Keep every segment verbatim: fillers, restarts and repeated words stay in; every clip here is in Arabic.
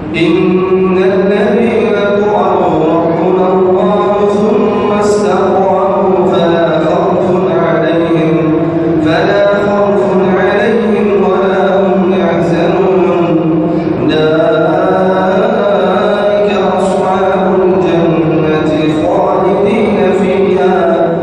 إن الذين قالوا ربنا الله ثم استقاموا فلا خوف عليهم فلا خوف عليهم ولا هم يحزنون أولئك أصحاب الجنة خالدين فيها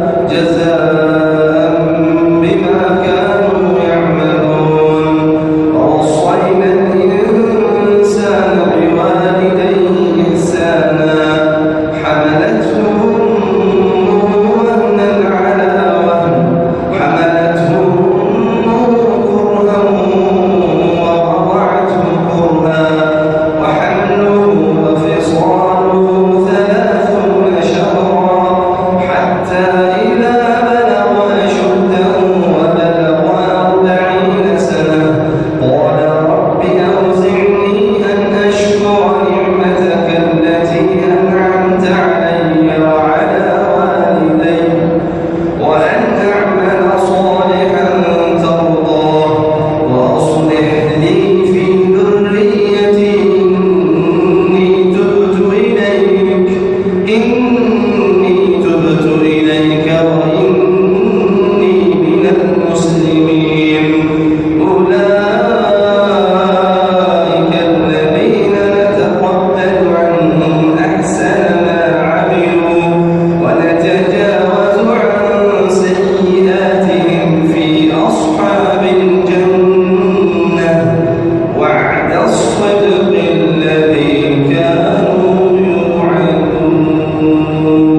جزاء بما كانوا يعملون ووصينا الإنسان بوالديه إحسانا حملته أمه وهنا على وهن حملته أمه كرها ووضعته كرها وحمله وفصاله ثلاثون شهرا حتى إذا بلغ أشده وبلغ أربعين سنة قال رب أوزعني أن أشكر نعمتك التي أنعمت علي وعلى والدي وأن أعمل صالحا ترضاه وأصلح لي في ذريتي إني تبت إليك إني تبت إليك وإني من المسلمين أولئك الذين نتقبل عنهم أحسن ما عملوا ونتجاوز عن سيئاتهم في أصحاب الجنة وعد الصدق الذي كانوا يوعدون.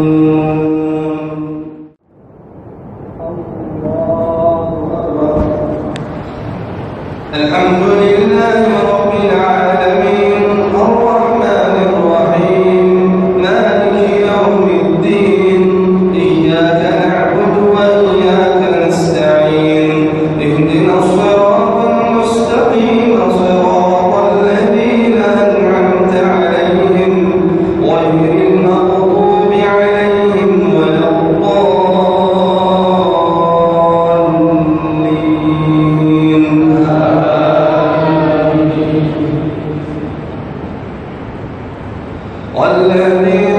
الحمد لله رب العالمين الرحمن الرحيم مالك يوم الدين إياك نعبد وإياك نستعين اهدنا الصراط المستقيم صراط الذين أنعمت عليهم غير المغضوب عليهم ولا الضالين. والذين